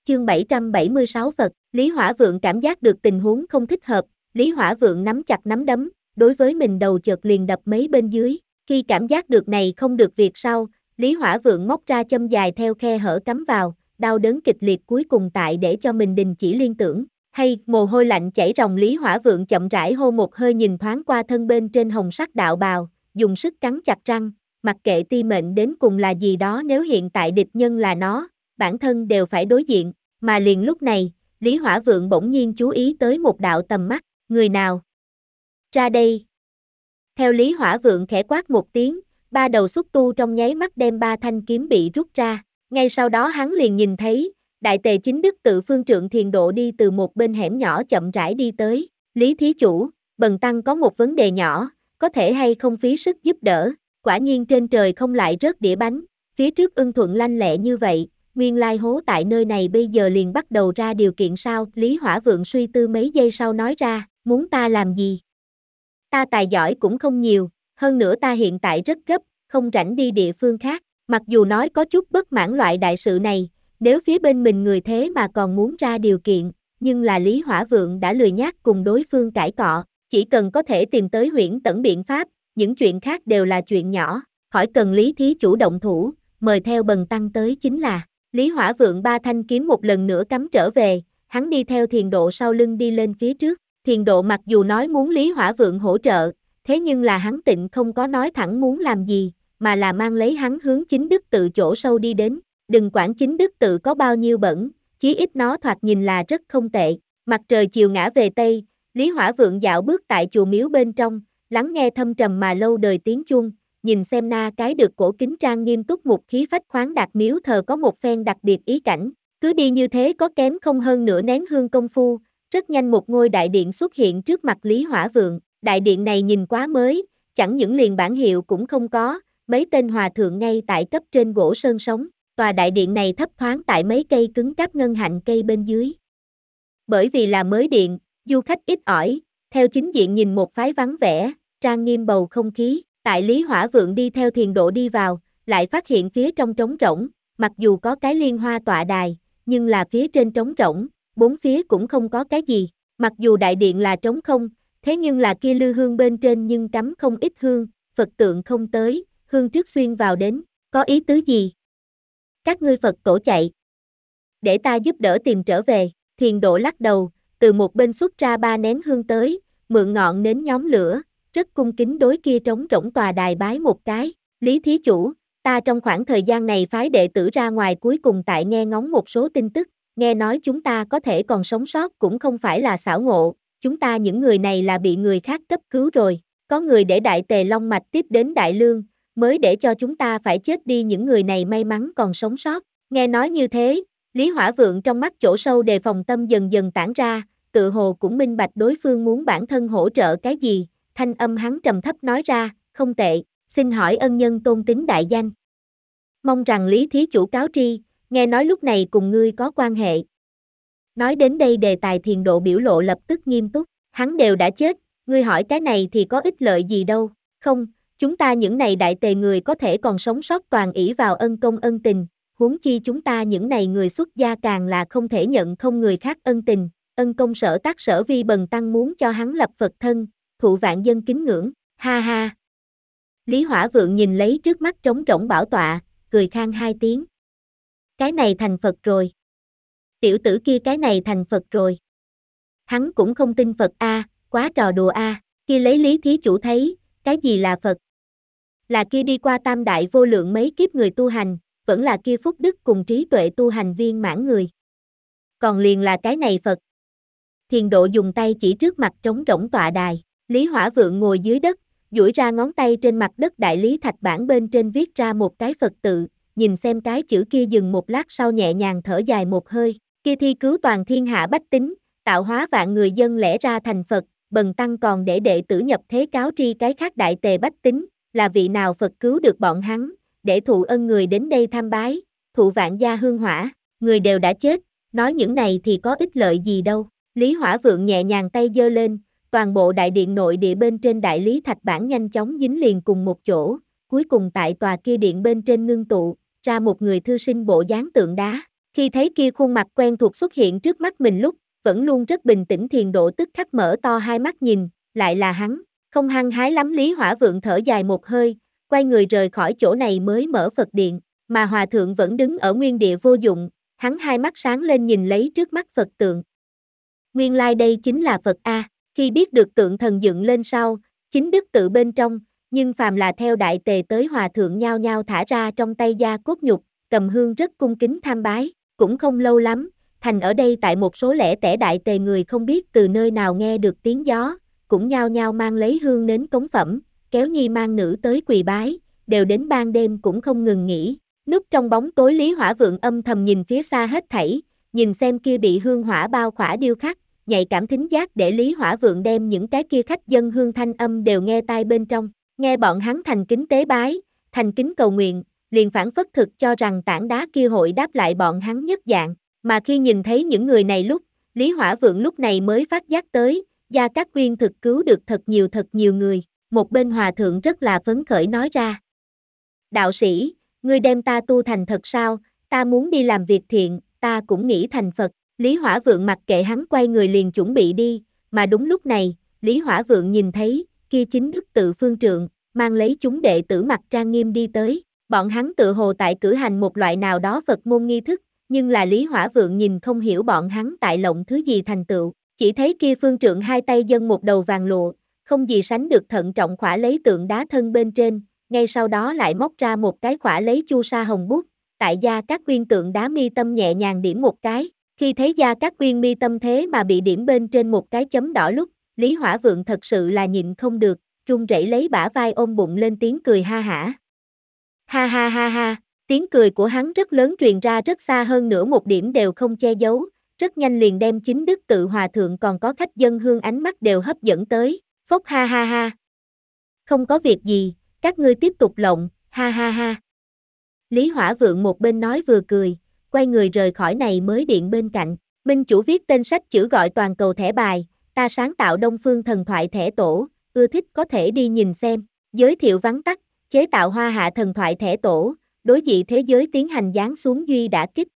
Chương 776 Phật, Lý Hỏa Vượng cảm giác được tình huống không thích hợp, Lý Hỏa Vượng nắm chặt nắm đấm, đối với mình đầu chợt liền đập mấy bên dưới, khi cảm giác được này không được việc sau, Lý Hỏa Vượng móc ra châm dài theo khe hở cắm vào, đau đớn kịch liệt cuối cùng tại để cho mình đình chỉ liên tưởng, hay, mồ hôi lạnh chảy ròng Lý Hỏa Vượng chậm rãi hô một hơi nhìn thoáng qua thân bên trên hồng sắc đạo bào, dùng sức cắn chặt răng, mặc kệ ti mệnh đến cùng là gì đó nếu hiện tại địch nhân là nó, bản thân đều phải đối diện, mà liền lúc này, Lý Hỏa Vượng bỗng nhiên chú ý tới một đạo tầm mắt, người nào? Ra đây! Theo Lý Hỏa Vượng khẽ quát một tiếng, ba đầu xúc tu trong nháy mắt đem ba thanh kiếm bị rút ra, ngay sau đó hắn liền nhìn thấy, Đại Tề Chính Đức Tự Phương Trượng Thiền Độ đi từ một bên hẻm nhỏ chậm rãi đi tới, Lý Thí Chủ, Bần Tăng có một vấn đề nhỏ, có thể hay không phí sức giúp đỡ, quả nhiên trên trời không lại rớt đĩa bánh, phía trước ưng thuận lanh lẹ như vậy, nguyên lai hố tại nơi này bây giờ liền bắt đầu ra điều kiện sao, Lý Hỏa Vượng suy tư mấy giây sau nói ra, muốn ta làm gì? Ta tài giỏi cũng không nhiều, hơn nữa ta hiện tại rất gấp, không rảnh đi địa phương khác, mặc dù nói có chút bất mãn loại đại sự này, nếu phía bên mình người thế mà còn muốn ra điều kiện, nhưng là Lý Hỏa Vượng đã lười nhác cùng đối phương cãi cọ, chỉ cần có thể tìm tới huyễn tẩn biện pháp, những chuyện khác đều là chuyện nhỏ, khỏi cần Lý Thí Chủ động thủ, mời theo Bần Tăng tới chính là, Lý Hỏa Vượng ba thanh kiếm một lần nữa cắm trở về, hắn đi theo Thiền Độ sau lưng đi lên phía trước, Thiền Độ mặc dù nói muốn Lý Hỏa Vượng hỗ trợ, thế nhưng là hắn tịnh không có nói thẳng muốn làm gì, mà là mang lấy hắn hướng Chính Đức Tự chỗ sâu đi đến, đừng quản Chính Đức Tự có bao nhiêu bẩn, chí ít nó thoạt nhìn là rất không tệ, mặt trời chiều ngã về Tây, Lý Hỏa Vượng dạo bước tại chùa miếu bên trong, lắng nghe thâm trầm mà lâu đời tiếng chuông, nhìn xem na cái được cổ kính trang nghiêm túc mục khí phách khoáng đạt miếu thờ có một phen đặc biệt ý cảnh, cứ đi như thế có kém không hơn nửa nén hương công phu, rất nhanh một ngôi đại điện xuất hiện trước mặt Lý Hỏa Vượng, đại điện này nhìn quá mới, chẳng những liền bản hiệu cũng không có, mấy tên hòa thượng ngay tại cấp trên gỗ sơn sống, tòa đại điện này thấp thoáng tại mấy cây cứng cáp ngân hạnh cây bên dưới. Bởi vì là mới điện, du khách ít ỏi, theo chính diện nhìn một phái vắng vẻ, trang nghiêm bầu không khí, tại Lý Hỏa Vượng đi theo Thiền Độ đi vào, lại phát hiện phía trong trống rỗng, mặc dù có cái liên hoa tọa đài, nhưng là phía trên trống rỗng, bốn phía cũng không có cái gì, mặc dù đại điện là trống không, thế nhưng là kia lư hương bên trên nhưng cắm không ít hương, Phật tượng không tới, hương trước xuyên vào đến, có ý tứ gì? Các ngươi Phật tổ chạy. Để ta giúp đỡ tìm trở về, Thiền Độ lắc đầu, từ một bên xuất ra ba nén hương tới, mượn ngọn nến nhóm lửa, rất cung kính đối kia trống rỗng tòa đài bái một cái, Lý Thí Chủ, ta trong khoảng thời gian này phái đệ tử ra ngoài cuối cùng tại nghe ngóng một số tin tức, nghe nói chúng ta có thể còn sống sót cũng không phải là xảo ngộ, chúng ta những người này là bị người khác cấp cứu rồi, có người để Đại Tề Long Mạch tiếp đến Đại Lương, mới để cho chúng ta phải chết đi những người này may mắn còn sống sót, nghe nói như thế, Lý Hỏa Vượng trong mắt chỗ sâu đề phòng tâm dần dần tản ra, tự hồ cũng minh bạch đối phương muốn bản thân hỗ trợ cái gì, thanh âm hắn trầm thấp nói ra, không tệ, xin hỏi ân nhân tôn tính đại danh. Mong rằng Lý Thí Chủ cáo tri, nghe nói lúc này cùng ngươi có quan hệ. Nói đến đây đề tài Thiền Độ biểu lộ lập tức nghiêm túc, hắn đều đã chết, ngươi hỏi cái này thì có ích lợi gì đâu, không, chúng ta những này Đại Tề người có thể còn sống sót toàn ỷ vào ân công ân tình, huống chi chúng ta những này người xuất gia càng là không thể nhận không người khác ân tình, ân công sở tác sở vi Bần Tăng muốn cho hắn lập Phật thân, thụ vạn dân kính ngưỡng, ha ha. Lý Hỏa Vượng nhìn lấy trước mắt trống rỗng bảo tọa, cười khan hai tiếng. Cái này thành Phật rồi. Tiểu tử kia cái này thành Phật rồi. Hắn cũng không tin Phật a, quá trò đùa a, kia lấy Lý Thí Chủ thấy, cái gì là Phật? Là kia đi qua tam đại vô lượng mấy kiếp người tu hành, vẫn là kia phúc đức cùng trí tuệ tu hành viên mãn người. Còn liền là cái này Phật. Thiền Độ dùng tay chỉ trước mặt trống rỗng tọa đài, Lý Hỏa Vượng ngồi dưới đất, duỗi ra ngón tay trên mặt đất đại lý thạch bản bên trên viết ra một cái Phật tự, nhìn xem cái chữ kia dừng một lát sau nhẹ nhàng thở dài một hơi, kia thi cứu toàn thiên hạ bách tính, tạo hóa vạn người dân lẽ ra thành Phật, Bần Tăng còn để đệ tử nhập thế cáo tri cái khác Đại Tề bách tính, là vị nào Phật cứu được bọn hắn, để thụ ân người đến đây tham bái, thụ vạn gia hương hỏa, người đều đã chết, nói những này thì có ích lợi gì đâu. Lý Hỏa Vượng nhẹ nhàng tay giơ lên, toàn bộ đại điện nội địa bên trên đại lý thạch bản nhanh chóng dính liền cùng một chỗ, cuối cùng tại tòa kia điện bên trên ngưng tụ, ra một người thư sinh bộ dáng tượng đá. Khi thấy kia khuôn mặt quen thuộc xuất hiện trước mắt mình lúc, vẫn luôn rất bình tĩnh Thiền Độ tức khắc mở to hai mắt nhìn, lại là hắn, không hăng hái lắm Lý Hỏa Vượng thở dài một hơi, quay người rời khỏi chỗ này mới mở Phật điện, mà Hòa Thượng vẫn đứng ở nguyên địa vô dụng, hắn hai mắt sáng lên nhìn lấy trước mắt Phật tượng. Nguyên lai đây chính là Phật A, khi biết được tượng thần dựng lên sau, chính đức tự bên trong, nhưng phàm là theo đại tề tới Hòa Thượng nhao nhao thả ra trong tay da cốt nhục, cầm hương rất cung kính tham bái, cũng không lâu lắm, thành ở đây tại một số lẻ tẻ đại tề người không biết từ nơi nào nghe được tiếng gió, cũng nhao nhao mang lấy hương nến cống phẩm, kéo nhi mang nữ tới quỳ bái, đều đến ban đêm cũng không ngừng nghỉ. Núp trong bóng tối Lý Hỏa Vượng âm thầm nhìn phía xa hết thảy, nhìn xem kia bị hương hỏa bao khỏa điêu khắc, nhạy cảm thính giác để Lý Hỏa Vượng đem những cái kia khách dân hương thanh âm đều nghe tai bên trong, nghe bọn hắn thành kính tế bái, thành kính cầu nguyện, liền phảng phất thực cho rằng tảng đá kia hội đáp lại bọn hắn nhất dạng, mà khi nhìn thấy những người này lúc, Lý Hỏa Vượng lúc này mới phát giác tới, Gia Cát Quyên thực cứu được thật nhiều người, một bên Hòa Thượng rất là phấn khởi nói ra. Đạo sĩ, ngươi đem ta tu thành thật sao, ta muốn đi làm việc thiện, ta cũng nghĩ thành Phật, Lý Hỏa Vượng mặc kệ hắn quay người liền chuẩn bị đi, mà đúng lúc này, Lý Hỏa Vượng nhìn thấy, kia chính đức tự phương trượng, mang lấy chúng đệ tử mặt trang nghiêm đi tới, bọn hắn tự hồ tại cử hành một loại nào đó Phật môn nghi thức, nhưng là Lý Hỏa Vượng nhìn không hiểu bọn hắn tại lộng thứ gì thành tựu, chỉ thấy kia phương trượng hai tay dâng một đầu vàng lụa, không gì sánh được thận trọng khỏa lấy tượng đá thân bên trên, ngay sau đó lại móc ra một cái khỏa lấy chu sa hồng bút, tại Gia Cát Quyên tượng đá mi tâm nhẹ nhàng điểm một cái, khi thấy Gia Cát Quyên mi tâm thế mà bị điểm bên trên một cái chấm đỏ lúc, Lý Hỏa Vượng thật sự là nhịn không được, run rẩy lấy bả vai ôm bụng lên tiếng cười ha hả. Ha ha ha ha, tiếng cười của hắn rất lớn truyền ra rất xa hơn nữa một điểm đều không che giấu, rất nhanh liền đem chính đức tự Hòa Thượng còn có khách dân hương ánh mắt đều hấp dẫn tới, phốc ha ha ha. Không có việc gì, các ngươi tiếp tục lộng, ha ha ha. Lý Hỏa Vượng một bên nói vừa cười, quay người rời khỏi này mới điện bên cạnh, minh chủ viết tên sách chữ gọi toàn cầu thẻ bài, ta sáng tạo Đông Phương thần thoại thẻ tổ, ưa thích có thể đi nhìn xem, giới thiệu vắn tắt, chế tạo Hoa Hạ thần thoại thẻ tổ, đối dị thế giới tiến hành giáng xuống duy đã kích,